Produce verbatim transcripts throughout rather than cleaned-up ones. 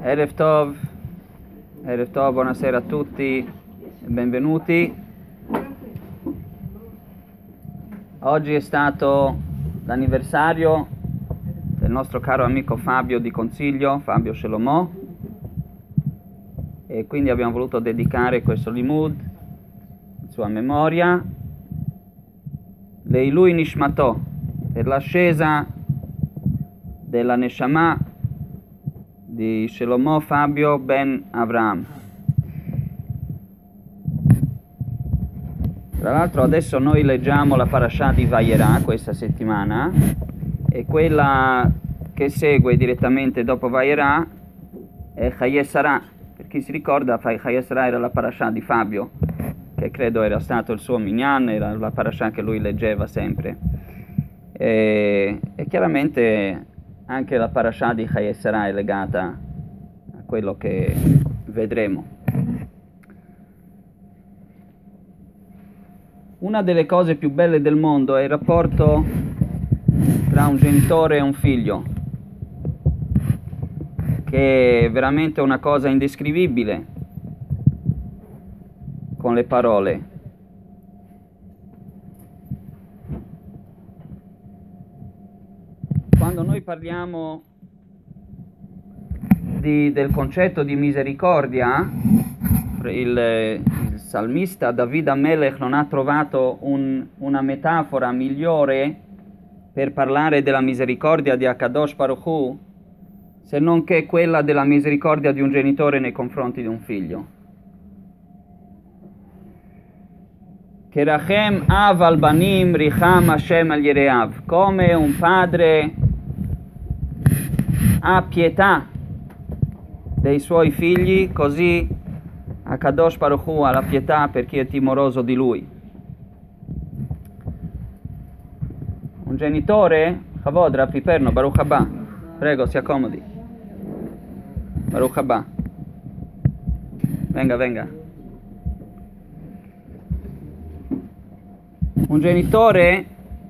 Erev Tov, Erev Tov, buonasera a tutti e benvenuti. Oggi è stato l'anniversario del nostro caro amico Fabio di Consiglio, Fabio Shelomò, e quindi abbiamo voluto dedicare questo limud in sua memoria, Leilui Nishmato, per l'ascesa della Neshama di Shelomò Fabio ben Avraham. Tra l'altro adesso noi leggiamo la parashah di Vayera questa settimana, e quella che segue direttamente dopo Vayera è Chayei Sarah. Per chi si ricorda, Chayei Sarah era la parashah di Fabio, che credo era stato il suo minyan, era la parashah che lui leggeva sempre, e, e chiaramente anche la parashah di Chayei Sarah è legata a quello che vedremo. Una delle cose più belle del mondo è il rapporto tra un genitore e un figlio, che è veramente una cosa indescrivibile con le parole. Quando noi parliamo di, del concetto di misericordia, il, il salmista David Amelech non ha trovato un, una metafora migliore per parlare della misericordia di Akadosh Baruch Hu, se non che quella della misericordia di un genitore nei confronti di un figlio. Che Rachem Av al Banim Richam Hashem al Yereav, come un padre ha pietà dei suoi figli, così Akadosh Baruch Hu ha la pietà per chi è timoroso di lui. Un genitore, Chavod, Rav Piperno, Baruch Haba, prego, si accomodi. Baruch Haba, venga, venga. Un genitore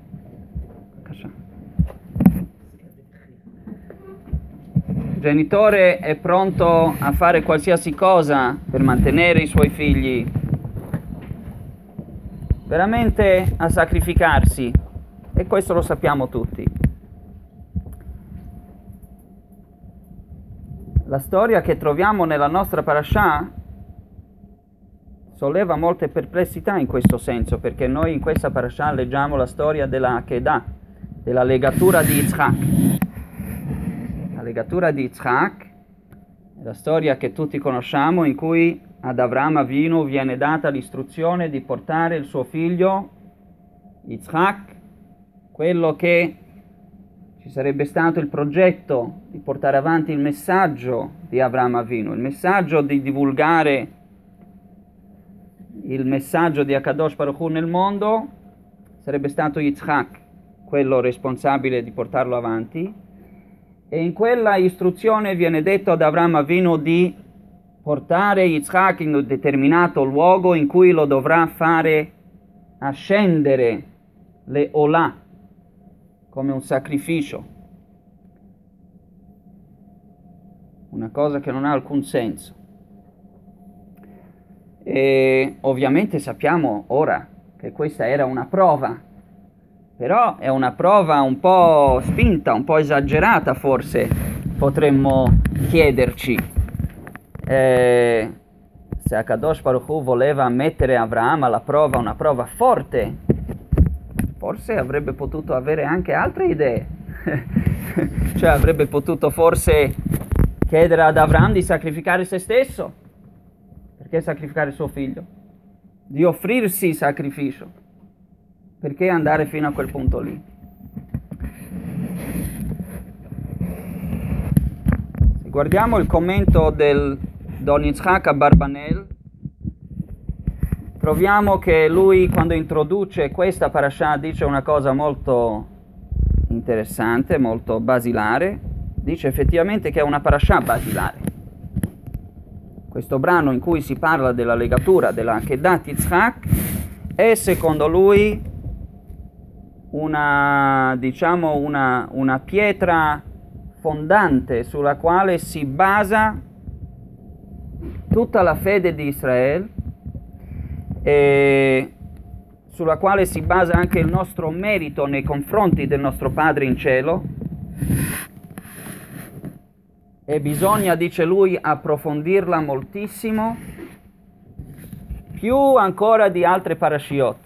Il genitore è pronto a fare qualsiasi cosa per mantenere i suoi figli, veramente a sacrificarsi, e questo lo sappiamo tutti. La storia che troviamo nella nostra parashah solleva molte perplessità in questo senso, perché noi in questa parashah leggiamo la storia della Akedah, della legatura di Yitzhak. La legatura di Yitzhak è la storia che tutti conosciamo, in cui ad Avraham Avinu viene data l'istruzione di portare il suo figlio Yitzhak, quello che ci sarebbe stato il progetto di portare avanti il messaggio di Avraham Avinu, il messaggio di divulgare il messaggio di Akadosh Baruch Hu nel mondo, sarebbe stato Yitzhak quello responsabile di portarlo avanti. E in quella istruzione viene detto ad Avraham Avinu di portare Yitzhak in un determinato luogo in cui lo dovrà fare ascendere le Olah come un sacrificio, una cosa che non ha alcun senso. E ovviamente sappiamo ora che questa era una prova, però è una prova un po' spinta, un po' esagerata, forse potremmo chiederci. Eh, se Akadosh Baruch Hu voleva mettere Avraham alla prova, una prova forte, forse avrebbe potuto avere anche altre idee. Cioè avrebbe potuto forse chiedere ad Avraham di sacrificare se stesso. Perché sacrificare suo figlio? Di offrirsi sacrificio. Perché andare fino a quel punto lì? Se guardiamo il commento del Don Yitzhak Abarbanel, troviamo che lui, quando introduce questa parashah, dice una cosa molto interessante, molto basilare. Dice effettivamente che è una parashah basilare. Questo brano in cui si parla della legatura della Akedat Yitzhak è, secondo lui, una, diciamo, una, una pietra fondante sulla quale si basa tutta la fede di Israele e sulla quale si basa anche il nostro merito nei confronti del nostro Padre in cielo, e bisogna, dice lui, approfondirla moltissimo, più ancora di altre parashiot.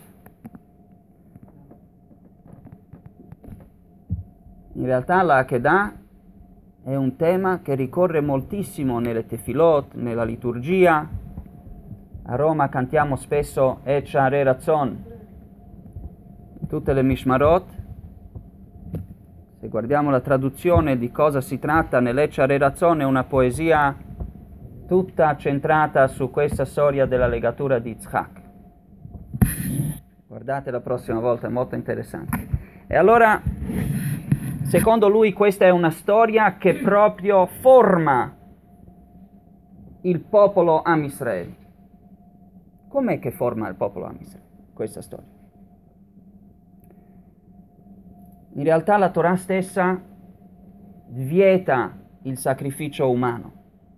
In realtà la Akedah è un tema che ricorre moltissimo nelle tefilot, nella liturgia. A Roma cantiamo spesso Ech Hare Ratzon, tutte le Mishmarot. Se guardiamo la traduzione di cosa si tratta nell'Ech Hare Ratzon, è una poesia tutta centrata su questa storia della legatura di Yitzhak. Guardate la prossima volta, è molto interessante. E allora, secondo lui, questa è una storia che proprio forma il popolo Am Israele. Com'è che forma il popolo Am Israele, questa storia? In realtà la Torah stessa vieta il sacrificio umano,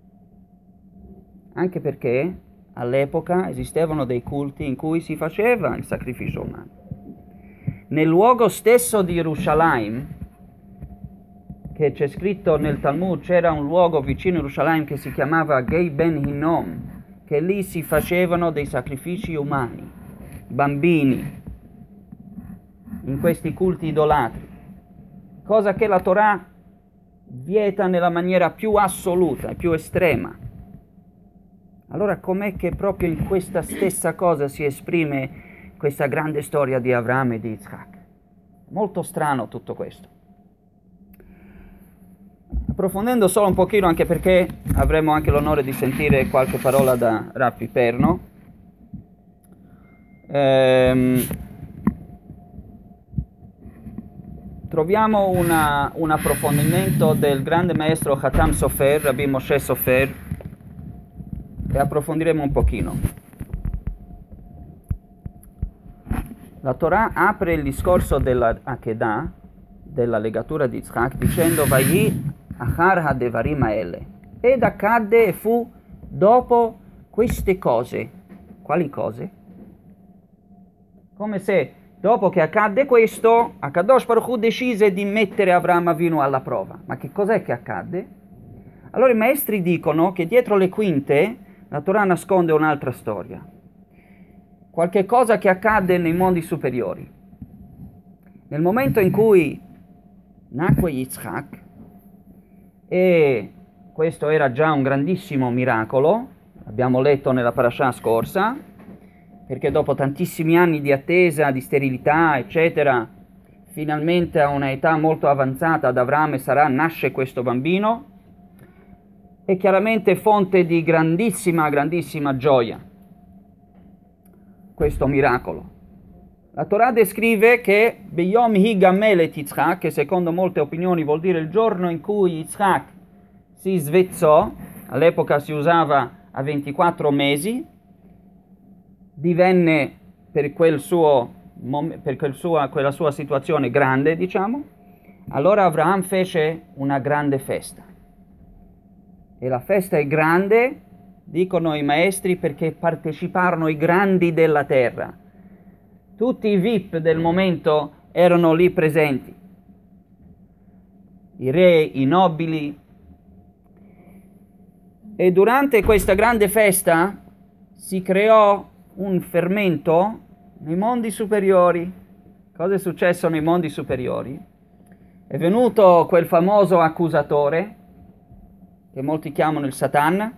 anche perché all'epoca esistevano dei culti in cui si faceva il sacrificio umano. Nel luogo stesso di Yerushalayim, che c'è scritto nel Talmud, c'era un luogo vicino a Yerushalayim che si chiamava Gei Ben Hinnom, che lì si facevano dei sacrifici umani, bambini, in questi culti idolatri, cosa che la Torah vieta nella maniera più assoluta e più estrema. Allora com'è che proprio in questa stessa cosa si esprime questa grande storia di Avraham e di Yitzhak? Molto strano tutto questo. Approfondendo solo un pochino, anche perché avremo anche l'onore di sentire qualche parola da Rav Piperno, ehm, troviamo una, un approfondimento del grande maestro Hatam Sofer, Rabbi Moshe Sofer, e approfondiremo un pochino. La Torah apre il discorso della Akedah, della legatura di Yitzhak, dicendo Vayhi Achar Hadevarim Haele, ed accadde e fu dopo queste cose. Quali cose? Come se dopo che accadde questo, Akadosh Baruch Hu decise di mettere Avraham Avinu alla prova. Ma che cos'è che accadde? Allora i maestri dicono che dietro le quinte la Torah nasconde un'altra storia, qualche cosa che accadde nei mondi superiori. Nel momento in cui nacque Yitzhak, e questo era già un grandissimo miracolo, abbiamo letto nella parasha scorsa, perché dopo tantissimi anni di attesa, di sterilità, eccetera, finalmente a una età molto avanzata ad Avraham e Sarah nasce questo bambino, è chiaramente fonte di grandissima, grandissima gioia, questo miracolo. La Torah descrive che Beyom hi gamelet Yitzhak, che secondo molte opinioni vuol dire il giorno in cui Yitzhak si svezzò, all'epoca si usava a ventiquattro mesi, divenne per, quel suo, per quel sua, quella sua situazione grande, diciamo, allora Avraham fece una grande festa. E la festa è grande, dicono i maestri, perché parteciparono i grandi della terra. Tutti i V I P del momento erano lì presenti. I re, i nobili. E durante questa grande festa si creò un fermento nei mondi superiori. Cosa è successo nei mondi superiori? È venuto quel famoso accusatore, che molti chiamano il Satan,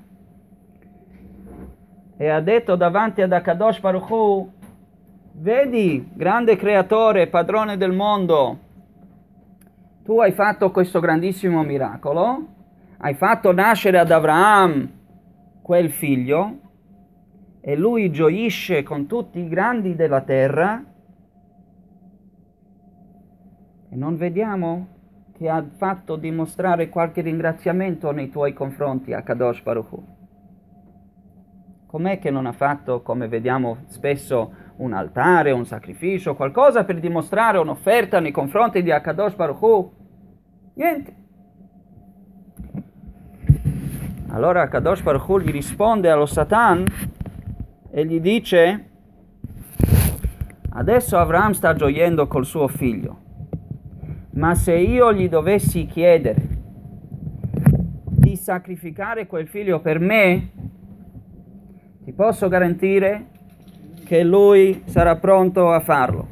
e ha detto davanti ad Akadosh Baruch Hu: vedi, grande creatore, padrone del mondo, tu hai fatto questo grandissimo miracolo, hai fatto nascere ad Avraham quel figlio, e lui gioisce con tutti i grandi della terra, e non vediamo che ha fatto dimostrare qualche ringraziamento nei tuoi confronti a Kadosh Baruch Hu. Com'è che non ha fatto, come vediamo spesso, un altare, un sacrificio, qualcosa per dimostrare un'offerta nei confronti di Akadosh Baruch Hu? Niente. Allora Kadosh Baruch Hu gli risponde allo Satan e gli dice: adesso Avraham sta gioiendo col suo figlio, ma se io gli dovessi chiedere di sacrificare quel figlio per me, ti posso garantire che lui sarà pronto a farlo.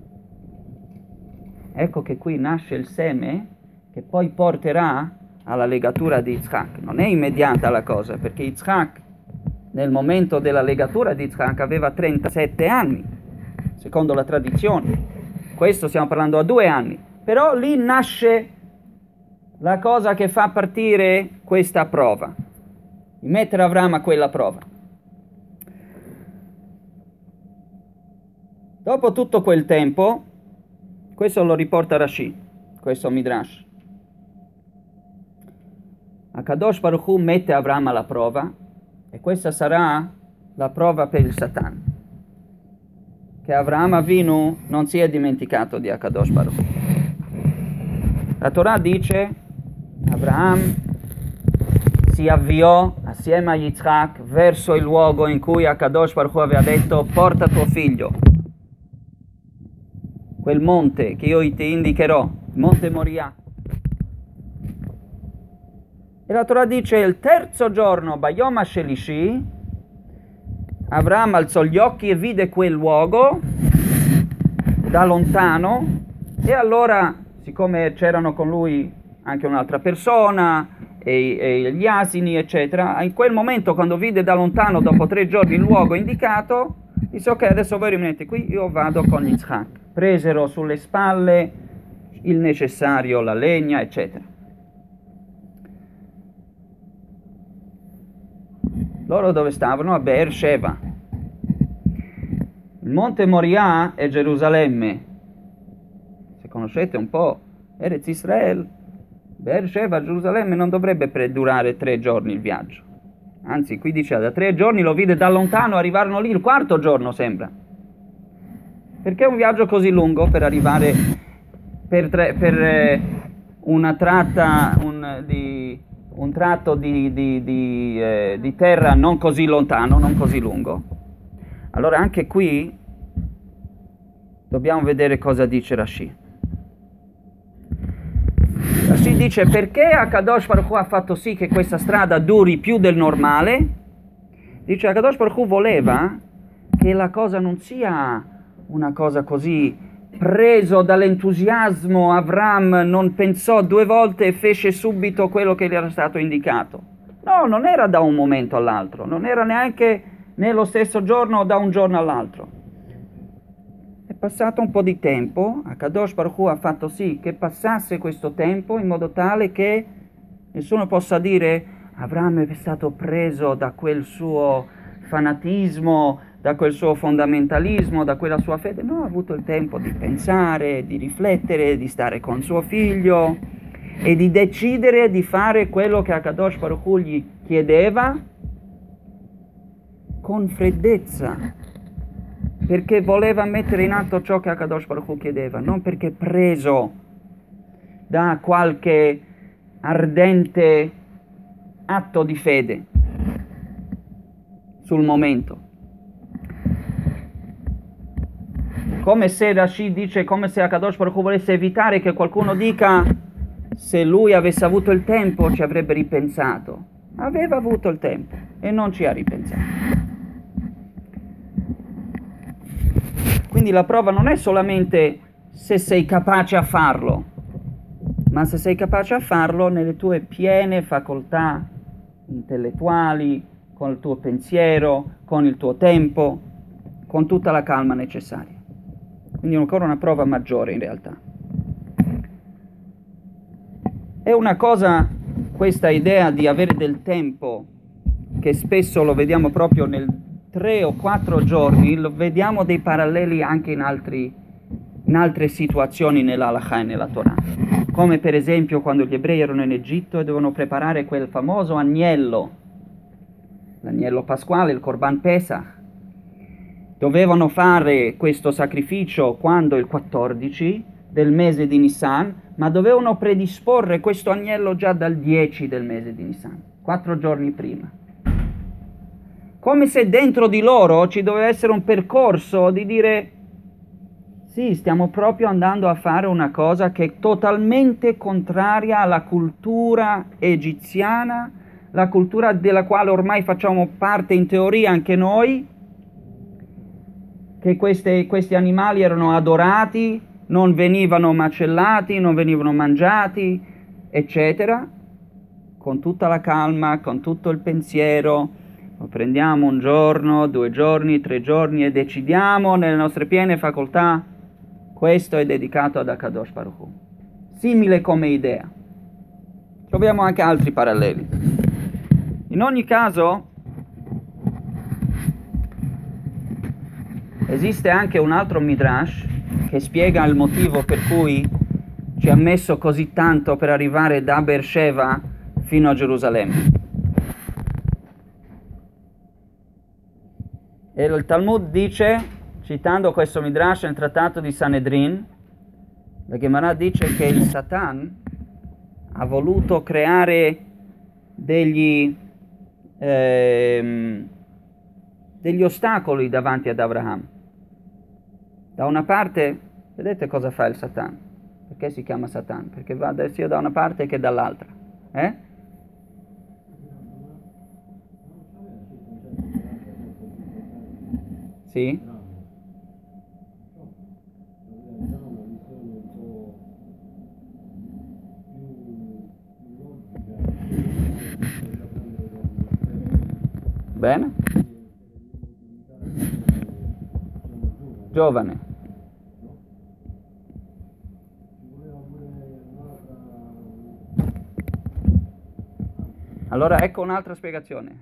Ecco che qui nasce il seme che poi porterà alla legatura di Yitzhak. Non è immediata la cosa, perché Yitzhak nel momento della legatura di Yitzhak aveva trentasette anni, secondo la tradizione. Questo stiamo parlando a due anni. Però lì nasce la cosa che fa partire questa prova, di mettere Avraham a quella prova. Dopo tutto quel tempo, questo lo riporta Rashi, questo Midrash, Akadosh Baruch Hu mette Avraham alla prova, e questa sarà la prova per il Satan, che Avraham Avinu non si è dimenticato di Akadosh Baruch Hu. La Torah dice: Avraham si avviò assieme a Yitzhak verso il luogo in cui Akadosh Baruch Hu aveva detto: porta tuo figlio, quel monte che io ti indicherò, il monte Moria. E la Torah dice: il terzo giorno, Bayom HaShelishi, Avraham alzò gli occhi e vide quel luogo da lontano, e allora, siccome c'erano con lui anche un'altra persona e, e gli asini eccetera, in quel momento, quando vide da lontano dopo tre giorni il luogo indicato, disse: ok, adesso voi rimanete qui, io vado con Yitzhak. Presero sulle spalle il necessario, la legna eccetera. Loro dove stavano? A Be'er Sheva. Il monte Moria è Gerusalemme. Se conoscete un po' Eretz Israel, Be'er Sheva, Gerusalemme, non dovrebbe durare tre giorni il viaggio. Anzi, qui dice da tre giorni lo vide da lontano, arrivarono lì il quarto giorno, sembra. Perché un viaggio così lungo per arrivare per, tre, per eh, una tratta un, di, un tratto di, di, di, eh, di terra non così lontano, non così lungo? Allora anche qui dobbiamo vedere cosa dice Rashi. Rashi dice: perché Akadosh Baruch Hu ha fatto sì che questa strada duri più del normale? Dice: Akadosh Baruch Hu voleva che la cosa non sia una cosa così, preso dall'entusiasmo Avraham non pensò due volte e fece subito quello che gli era stato indicato. No, non era da un momento all'altro, non era neanche nello stesso giorno o da un giorno all'altro. È passato un po' di tempo, Akadosh Baruch Hu ha fatto sì che passasse questo tempo in modo tale che nessuno possa dire: Avraham è stato preso da quel suo fanatismo, da quel suo fondamentalismo, da quella sua fede. No, ha avuto il tempo di pensare, di riflettere, di stare con suo figlio e di decidere di fare quello che Akadosh Baruch Hu gli chiedeva con freddezza, perché voleva mettere in atto ciò che Akadosh Baruch Hu chiedeva, non perché preso da qualche ardente atto di fede sul momento. Come se Rashi dice, come se Akadosh Baruch Hu volesse evitare che qualcuno dica: se lui avesse avuto il tempo ci avrebbe ripensato. Aveva avuto il tempo e non ci ha ripensato. Quindi la prova non è solamente se sei capace a farlo, ma se sei capace a farlo nelle tue piene facoltà intellettuali, con il tuo pensiero, con il tuo tempo, con tutta la calma necessaria. Quindi è ancora una prova maggiore in realtà. È una cosa, questa idea di avere del tempo, che spesso lo vediamo proprio nel tre o quattro giorni, lo vediamo dei paralleli anche in, altri, in altre situazioni nell'Halakha e nella Torah. Come per esempio quando gli ebrei erano in Egitto e dovevano preparare quel famoso agnello, l'agnello pasquale, il Korban Pesach. Dovevano fare questo sacrificio quando? Il quattordici del mese di Nisan, ma dovevano predisporre questo agnello già dal dieci del mese di Nisan. quattro giorni prima. Come se dentro di loro ci doveva essere un percorso di dire sì, stiamo proprio andando a fare una cosa che è totalmente contraria alla cultura egiziana, la cultura della quale ormai facciamo parte in teoria anche noi, che queste, questi animali erano adorati, non venivano macellati, non venivano mangiati, eccetera, con tutta la calma, con tutto il pensiero. Lo prendiamo un giorno, due giorni, tre giorni e decidiamo nelle nostre piene facoltà, questo è dedicato ad Akadosh Baruch Hu. Simile come idea. Troviamo anche altri paralleli. In ogni caso, esiste anche un altro Midrash che spiega il motivo per cui ci ha messo così tanto per arrivare da Beersheva fino a Gerusalemme. E il Talmud dice, citando questo Midrash nel trattato di Sanedrin, la Gemara dice che il Satan ha voluto creare degli, ehm, degli ostacoli davanti ad Abraham. Da una parte, vedete cosa fa il Satan? Perché si chiama Satan? Perché va sia da una parte che dall'altra. Eh? Sì? Bene? Giovane. Allora ecco un'altra spiegazione.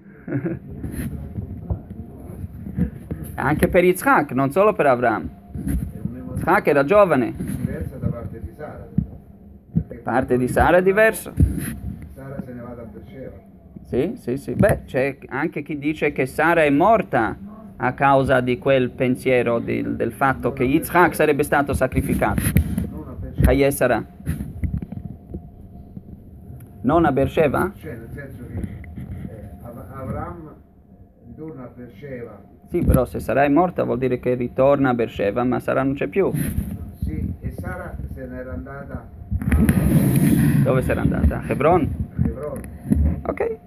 Anche per Yitzhak, non solo per Abraham. Yitzhak era giovane. Diversa da parte di Sara. Parte di Sara è diverso. Sara se ne va da Beersheva. Sì, sì, sì. Beh, c'è anche chi dice che Sara è morta a causa di quel pensiero di, del fatto che Yitzhak sarebbe stato sacrificato. Non a Beersheva. Chayei Sara. Non a Beersheva? Cioè, nel senso che eh, Av- Avram ritorna a Beersheva. Sì, però se Sara è morta vuol dire che ritorna a Beersheva, ma Sara non c'è più. Sì, e Sara se n'era andata Dove sarà andata? A Hebron? a Hebron. Ok.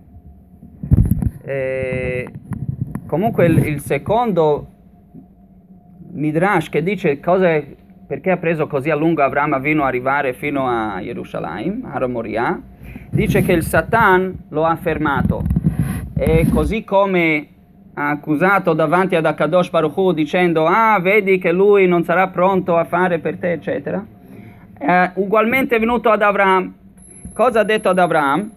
E comunque il, il secondo Midrash che dice cosa, perché ha preso così a lungo Avraham Avinu arrivare fino a Gerusalemme, a Moria, dice che il Satan lo ha fermato e così come ha accusato davanti ad Akadosh Baruch Hu dicendo ah vedi che lui non sarà pronto a fare per te eccetera, è ugualmente venuto ad Avraham. Cosa ha detto ad Avraham?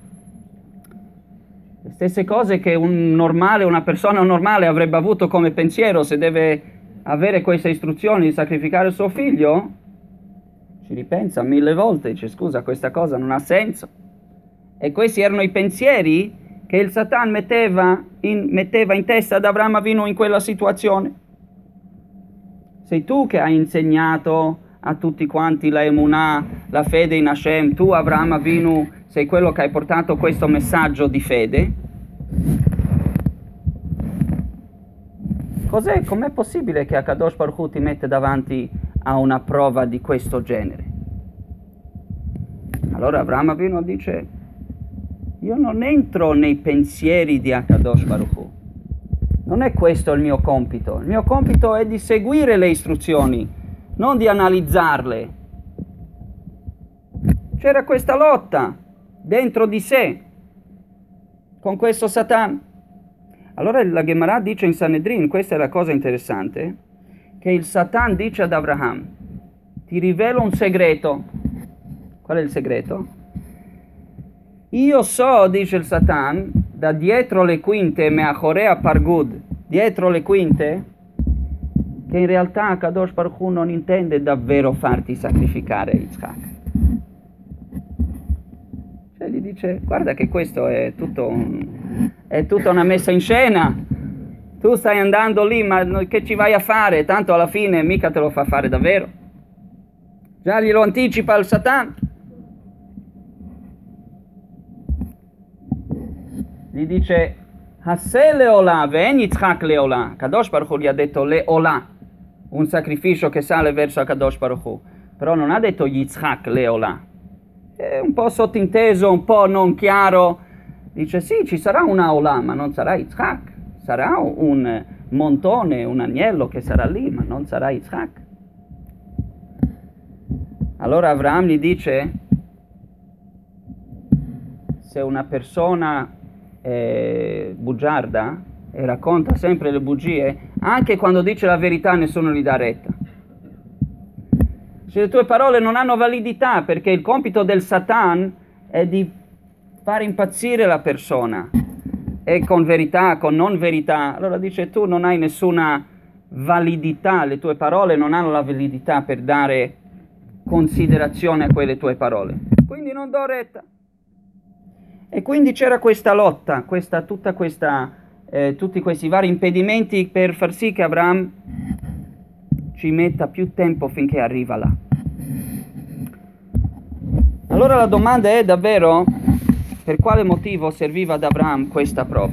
Le stesse cose che un normale, una persona normale avrebbe avuto come pensiero se deve avere queste istruzioni di sacrificare suo figlio. Ci ripensa mille volte, dice scusa, questa cosa non ha senso. E questi erano i pensieri che il Satan metteva in, metteva in testa ad Avraham Avinu in quella situazione. Sei tu che hai insegnato a tutti quanti la emunah, la fede in Hashem, tu Avraham Avinu sei quello che hai portato questo messaggio di fede. Cos'è? Com'è possibile che Akadosh Baruch Hu ti mette davanti a una prova di questo genere? Allora Avraham Avinu dice io non entro nei pensieri di Akadosh Baruch Hu, non è questo il mio compito, il mio compito è di seguire le istruzioni, non di analizzarle. C'era questa lotta dentro di sé con questo Satan. Allora la Gemara dice in Sanedrin, questa è la cosa interessante, che il Satan dice ad Abraham ti rivelo un segreto. Qual è il segreto? Io so, dice il Satan, da dietro le quinte meachorea pargud, dietro le quinte, che in realtà Kadosh Baruch Hu non intende davvero farti sacrificare Yitzhak. Cioè gli dice, guarda che questo è tutto un, è tutta una messa in scena. Tu stai andando lì, ma che ci vai a fare? Tanto alla fine mica te lo fa fare davvero. Già glielo anticipa il Satan. gli dice Hasse leola ven Yitzhak leola. Kadosh Baruch Hu gli ha detto leola, un sacrificio che sale verso Kadosh Baruch Hu, però non ha detto Yitzhak leola. È un po' sottinteso, un po' non chiaro. Dice sì, ci sarà una ola, ma non sarà Yitzhak. Sarà un montone, un agnello che sarà lì, ma non sarà Yitzhak. Allora Avraham gli dice, se una persona è bugiarda e racconta sempre le bugie, anche quando dice la verità nessuno gli dà retta. Se le tue parole non hanno validità, perché il compito del Satan è di fare impazzire la persona, e con verità, con non verità, allora dice tu non hai nessuna validità, le tue parole non hanno la validità per dare considerazione a quelle tue parole, quindi non do retta. E quindi c'era questa lotta, questa, tutta questa, eh, tutti questi vari impedimenti per far sì che Abraham ci metta più tempo finché arriva là. Allora la domanda è davvero per quale motivo serviva ad Abraham questa prova.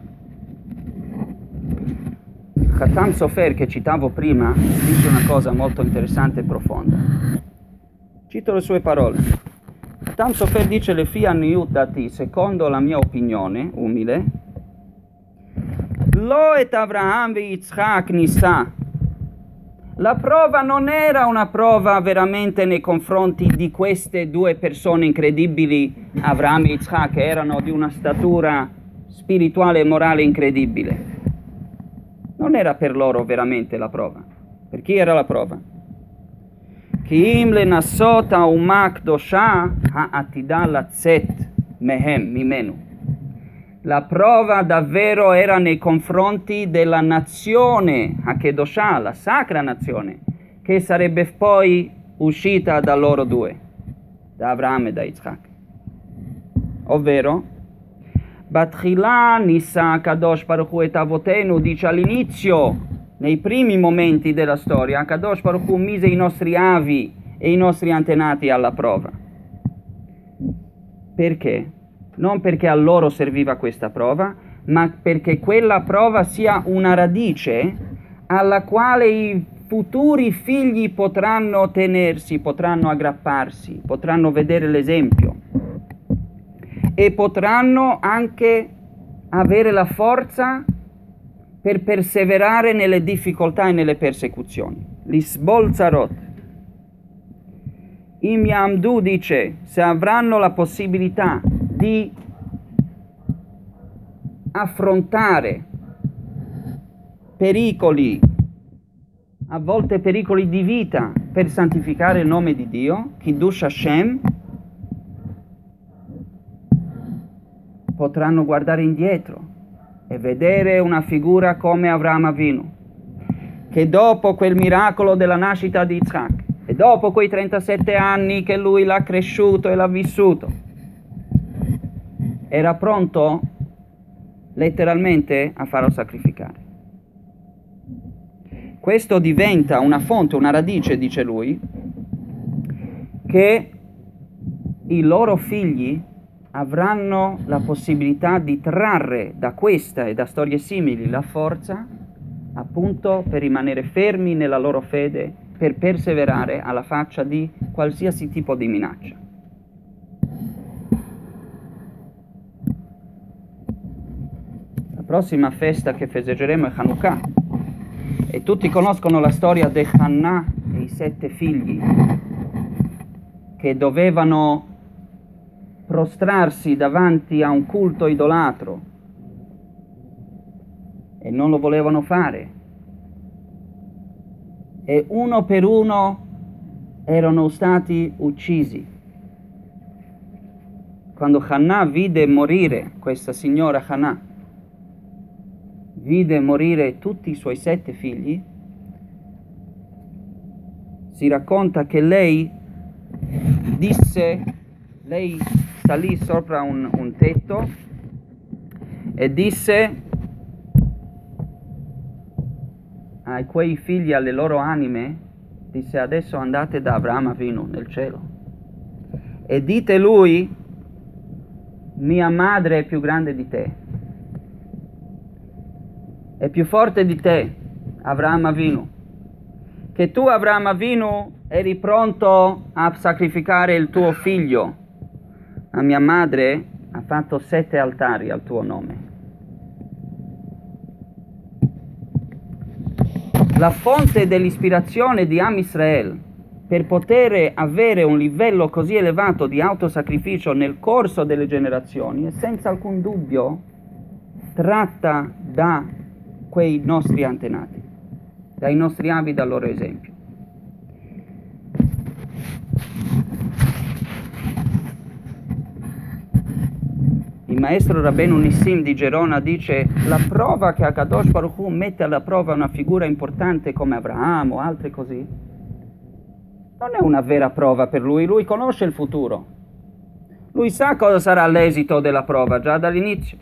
Khatam Sofer, che citavo prima, dice una cosa molto interessante e profonda. Cito le sue parole. Khatam Sofer dice le fianniut dati, secondo la mia opinione umile, lo et Avraham ve Yitzhak nisa. La prova non era una prova veramente nei confronti di queste due persone incredibili, Avraham e Yitzhak, che erano di una statura spirituale e morale incredibile. Non era per loro veramente la prova. Per chi era la prova? Ki im lenassot ha'umah kdosha ha'atida latzet mehem mimenu. La prova davvero era nei confronti della nazione Hakedoshah, la sacra nazione, che sarebbe poi uscita da loro due, da Abraham e da Yitzhak. Ovvero, Batchila Nisa Kadosh Baruch Hu et Avotenu, dice all'inizio, nei primi momenti della storia, Kadosh Baruch Hu mise i nostri avi e i nostri antenati alla prova. Perché? Non perché a loro serviva questa prova, ma perché quella prova sia una radice alla quale i futuri figli potranno tenersi, potranno aggrapparsi, potranno vedere l'esempio e potranno anche avere la forza per perseverare nelle difficoltà e nelle persecuzioni. L'Isbol Zarot. Im Yamdu dice, se avranno la possibilità di affrontare pericoli, a volte pericoli di vita, per santificare il nome di Dio, Kiddush Hashem, potranno guardare indietro e vedere una figura come Avraham Avinu, che dopo quel miracolo della nascita di Yitzhak e dopo quei trentasette anni che lui l'ha cresciuto e l'ha vissuto, era pronto letteralmente a farlo sacrificare. Questo diventa una fonte, una radice, dice lui, che i loro figli avranno la possibilità di trarre da questa e da storie simili la forza, appunto, per rimanere fermi nella loro fede, per perseverare alla faccia di qualsiasi tipo di minaccia. La prossima festa che festeggeremo è Hanukkah, e tutti conoscono la storia di Hannah e i sette figli che dovevano prostrarsi davanti a un culto idolatro e non lo volevano fare, e uno per uno erano stati uccisi. Quando Hannah vide morire, questa signora Hannah vide morire tutti i suoi sette figli, si racconta che lei disse, lei salì sopra un, un tetto e disse a quei figli, alle loro anime, disse: adesso andate da Abraham Avinu nel cielo e dite lui mia madre è più grande di te, è più forte di te, Avraham Avinu, che tu, Avraham Avinu, eri pronto a sacrificare il tuo figlio, ma mia madre ha fatto sette altari al tuo nome. La fonte dell'ispirazione di Am Israel per poter avere un livello così elevato di autosacrificio nel corso delle generazioni è senza alcun dubbio tratta da quei nostri antenati, dai nostri avi, dal loro esempio. Il maestro Rabbeinu Nissim di Gerona dice: la prova che Akadosh Baruch Hu mette alla prova una figura importante come Abraham o altre così, non è una vera prova per lui, lui conosce il futuro, lui sa cosa sarà l'esito della prova già dall'inizio.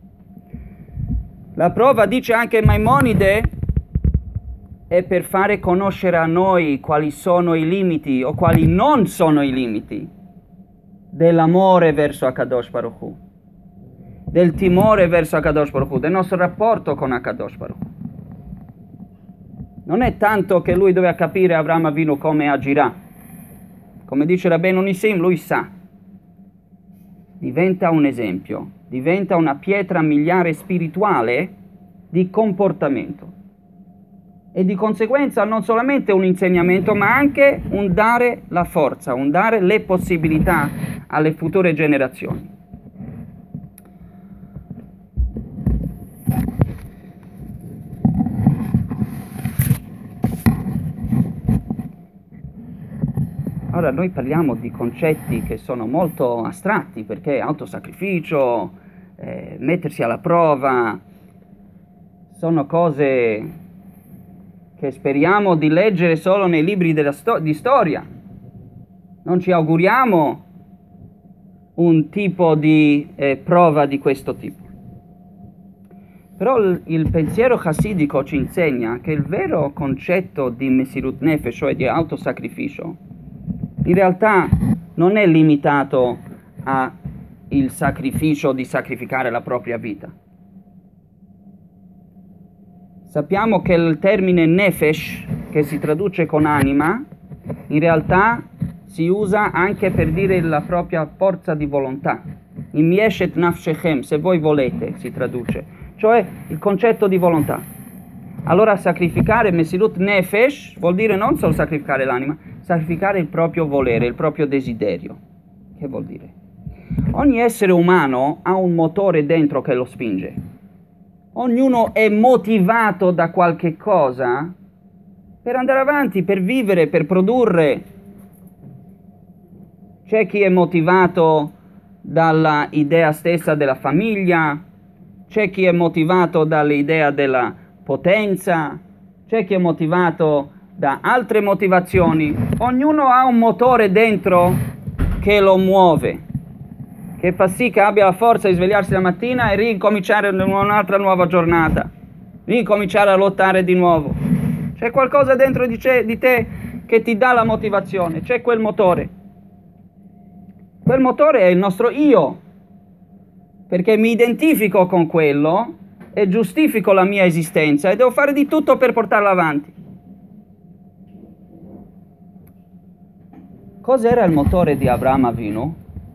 La prova, dice anche Maimonide, è per fare conoscere a noi quali sono i limiti o quali non sono i limiti dell'amore verso Akadosh Baruch Hu, del timore verso Akadosh Baruch Hu, del nostro rapporto con Akadosh Baruch Hu. Non è tanto che lui doveva capire Avraham Avinu come agirà, come dice Rabbeinu Nissim, lui sa. Diventa un esempio, diventa una pietra miliare spirituale di comportamento e di conseguenza non solamente un insegnamento ma anche un dare la forza, un dare le possibilità alle future generazioni. Ora noi parliamo di concetti che sono molto astratti, perché autosacrificio, eh, mettersi alla prova, sono cose che speriamo di leggere solo nei libri della sto- di storia. Non ci auguriamo un tipo di eh, prova di questo tipo. Però il, il pensiero chassidico ci insegna che il vero concetto di Mesirut Nefesh, cioè di autosacrificio, in realtà non è limitato al sacrificio di sacrificare la propria vita. Sappiamo che il termine nefesh, che si traduce con anima, in realtà si usa anche per dire la propria forza di volontà. Im yeshet nafshechem, se voi volete, si traduce, cioè il concetto di volontà. Allora sacrificare Mesirut Nefesh vuol dire non solo sacrificare l'anima, sacrificare il proprio volere, il proprio desiderio. Che vuol dire? Ogni essere umano ha un motore dentro che lo spinge. Ognuno è motivato da qualche cosa per andare avanti, per vivere, per produrre. C'è chi è motivato dalla idea stessa della famiglia, c'è chi è motivato dall'idea della potenza, c'è chi è motivato da altre motivazioni. Ognuno ha un motore dentro che lo muove, che fa sì che abbia la forza di svegliarsi la mattina e ricominciare un'altra nuova giornata, ricominciare a lottare di nuovo. C'è qualcosa dentro di te che ti dà la motivazione, c'è quel motore. Quel motore è il nostro io, perché mi identifico con quello e giustifico la mia esistenza e devo fare di tutto per portarla avanti. Cos'era il motore di Avraham Avinu?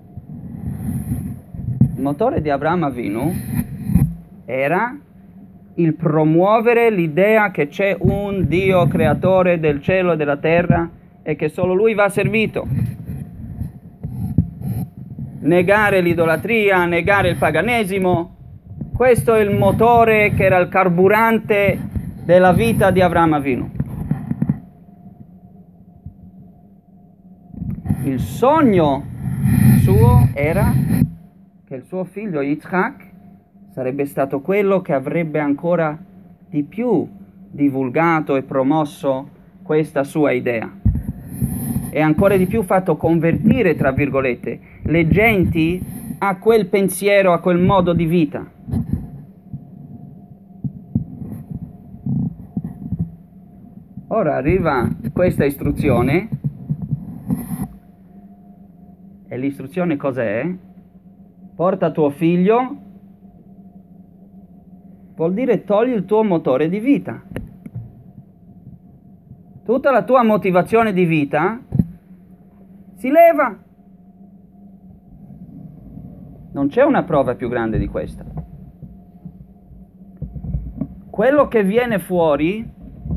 Il motore di Avraham Avinu era il promuovere l'idea che c'è un Dio creatore del cielo e della terra e che solo Lui va servito. Negare l'idolatria, negare il paganesimo. Questo è il motore che era il carburante della vita di Avraham Avinu. Il sogno suo era che il suo figlio Yitzhak sarebbe stato quello che avrebbe ancora di più divulgato e promosso questa sua idea e ancora di più fatto convertire, tra virgolette, le genti a quel pensiero, a quel modo di vita. Ora arriva questa istruzione, e l'istruzione cos'è? porta tuo figlio, vuol dire togli il tuo motore di vita. Tutta la tua motivazione di vita si leva. Non c'è una prova più grande di questa. Quello che viene fuori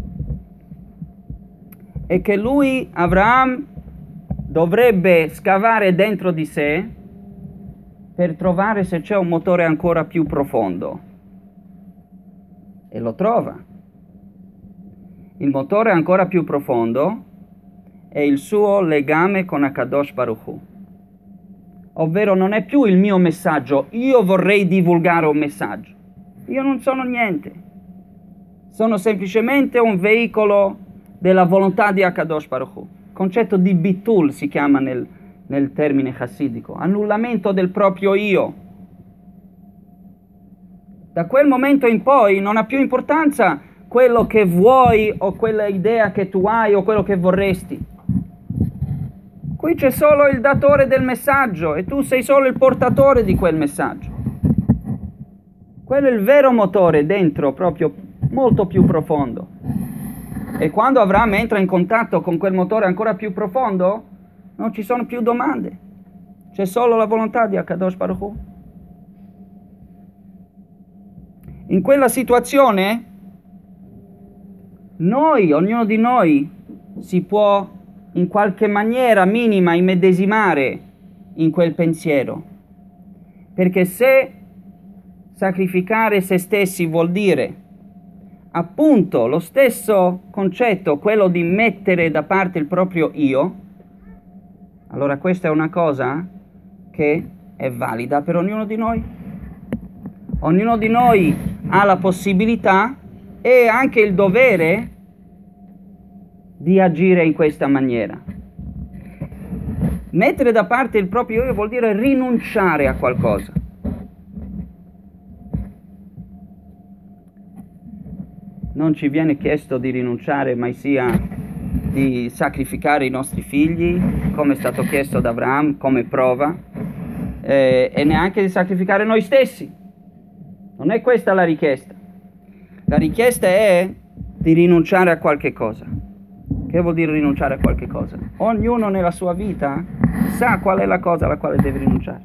è che lui, Abraham, dovrebbe scavare dentro di sé per trovare se c'è un motore ancora più profondo. E lo trova. Il motore ancora più profondo è il suo legame con Akadosh Baruch Hu. Ovvero non è più il mio messaggio, io vorrei divulgare un messaggio. Io non sono niente. Sono semplicemente un veicolo della volontà di Akadosh Baruch Hu. Il concetto di bitul si chiama nel, nel termine chassidico, annullamento del proprio io. Da quel momento in poi non ha più importanza quello che vuoi o quella idea che tu hai o quello che vorresti. Qui c'è solo il datore del messaggio e tu sei solo il portatore di quel messaggio. Quello è il vero motore dentro, proprio molto più profondo. E quando Abraham entra in contatto con quel motore ancora più profondo, non ci sono più domande. C'è solo la volontà di Akadosh Baruch Hu. In quella situazione, noi, ognuno di noi, si può in qualche maniera minima immedesimare in quel pensiero. Perché se sacrificare se stessi vuol dire appunto lo stesso concetto, quello di mettere da parte il proprio io, allora questa è una cosa che è valida per ognuno di noi. Ognuno di noi ha la possibilità e anche il dovere di agire in questa maniera. Mettere da parte il proprio io vuol dire rinunciare a qualcosa. Non ci viene chiesto di rinunciare, mai sia di sacrificare i nostri figli, come è stato chiesto da Abraham, come prova, eh, e neanche di sacrificare noi stessi. Non è questa la richiesta. La richiesta è di rinunciare a qualche cosa. Che vuol dire rinunciare a qualche cosa? Ognuno nella sua vita sa qual è la cosa alla quale deve rinunciare.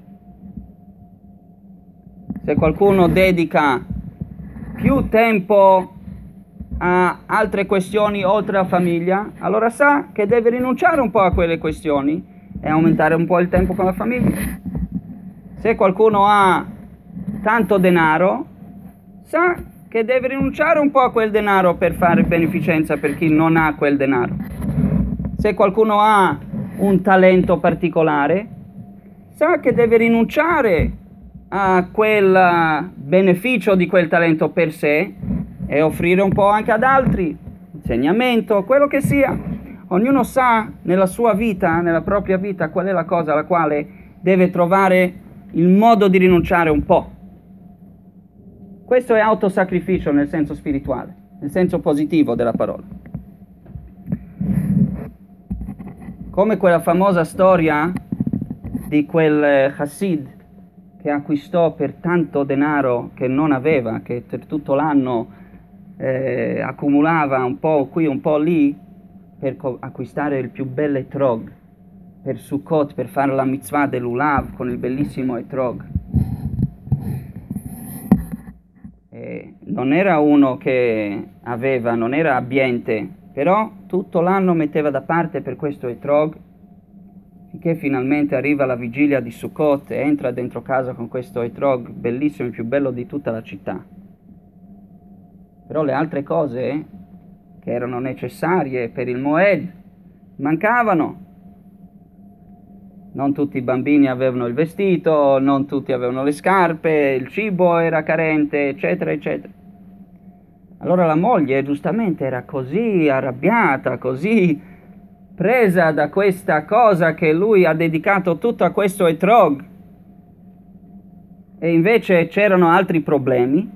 Se qualcuno dedica più tempo a altre questioni oltre la famiglia, allora sa che deve rinunciare un po' a quelle questioni e aumentare un po' il tempo con la famiglia. Se qualcuno ha tanto denaro, sa che deve rinunciare un po' a quel denaro per fare beneficenza per chi non ha quel denaro. Se qualcuno ha un talento particolare, sa che deve rinunciare a quel beneficio di quel talento per sé e offrire un po' anche ad altri, insegnamento, quello che sia. Ognuno sa nella sua vita, nella propria vita, qual è la cosa alla quale deve trovare il modo di rinunciare un po'. Questo è autosacrificio nel senso spirituale, nel senso positivo della parola. Come quella famosa storia di quel Hassid che acquistò per tanto denaro che non aveva, che per tutto l'anno eh, accumulava un po' qui, un po' lì, per co- acquistare il più bello etrog, per Sukkot, per fare la mitzvah dell'Ulav con il bellissimo etrog. Eh, non era uno che aveva, non era abbiente, però tutto l'anno metteva da parte per questo etrog, finché finalmente arriva la vigilia di Sukkot e entra dentro casa con questo etrog bellissimo, il più bello di tutta la città. Però le altre cose che erano necessarie per il Moed mancavano. Non tutti i bambini avevano il vestito, non tutti avevano le scarpe, il cibo era carente, eccetera, eccetera. Allora la moglie giustamente era così arrabbiata, così presa da questa cosa che lui ha dedicato tutto a questo etrog, e invece c'erano altri problemi,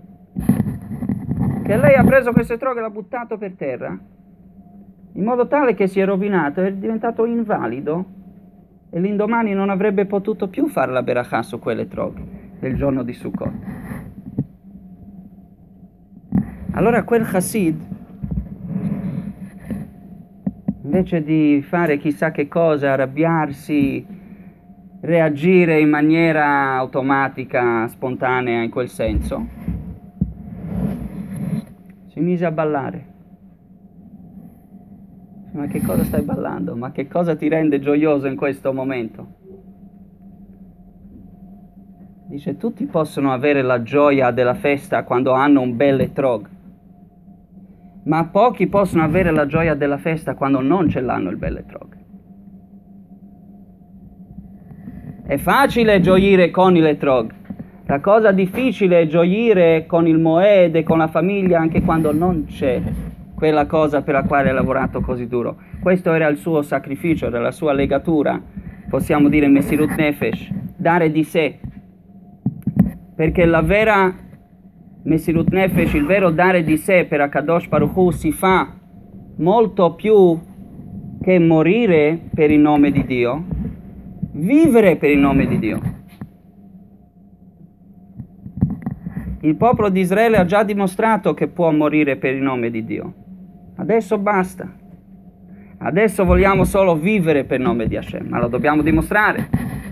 che lei ha preso questo etrog e l'ha buttato per terra, in modo tale che si è rovinato, è diventato invalido. e l'indomani non avrebbe potuto più fare la berachà su quell'etrog del giorno di Sukkot. Allora quel chassid, invece di fare chissà che cosa, arrabbiarsi, reagire in maniera automatica, spontanea in quel senso, si mise a ballare. Ma che cosa stai ballando? Ma che cosa ti rende gioioso in questo momento? Dice, tutti possono avere la gioia della festa quando hanno un bel etrog, ma pochi possono avere la gioia della festa quando non ce l'hanno il bel etrog. È facile gioire con il etrog, la cosa difficile è gioire con il moed e con la famiglia anche quando non c'è quella cosa per la quale ha lavorato così duro. Questo era il suo sacrificio, era la sua legatura, possiamo dire Mesirut Nefesh, dare di sé. Perché la vera Mesirut Nefesh, il vero dare di sé per Akadosh Baruch Hu si fa molto più che morire per il nome di Dio, vivere per il nome di Dio. Il popolo di Israele ha già dimostrato che può morire per il nome di Dio. Adesso basta. Adesso vogliamo solo vivere per il nome di Hashem, ma lo dobbiamo dimostrare.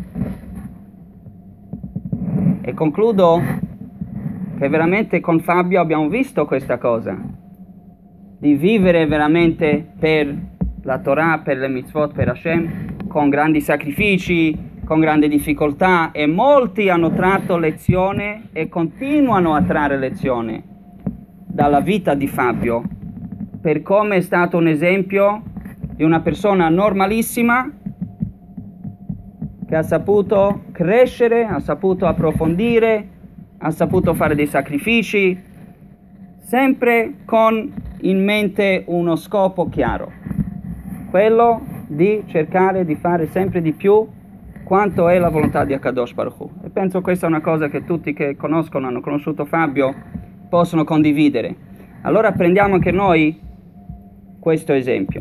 E concludo che veramente con Fabio abbiamo visto questa cosa, di vivere veramente per la Torah, per le mitzvot, per Hashem, con grandi sacrifici, con grande difficoltà, e molti hanno tratto lezione e continuano a trarre lezione dalla vita di Fabio, per come è stato un esempio di una persona normalissima che ha saputo crescere, ha saputo approfondire, ha saputo fare dei sacrifici, sempre con in mente uno scopo chiaro, quello di cercare di fare sempre di più quanto è la volontà di Akadosh Baruch Hu. E penso questa è una cosa che tutti che conoscono, hanno conosciuto Fabio, possono condividere. Allora prendiamo anche noi questo esempio.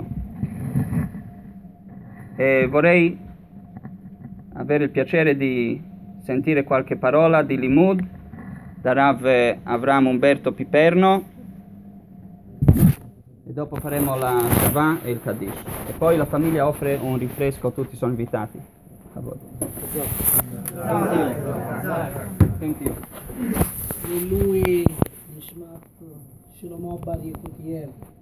E vorrei avere il piacere di sentire qualche parola di Limud da Rav Avram Umberto Piperno, e dopo faremo la Shavah e il Kaddish. E poi la famiglia offre un rinfresco, tutti sono invitati. A voi. Senti. Lui, Nishmat, Shlomo Bar Yekutiel.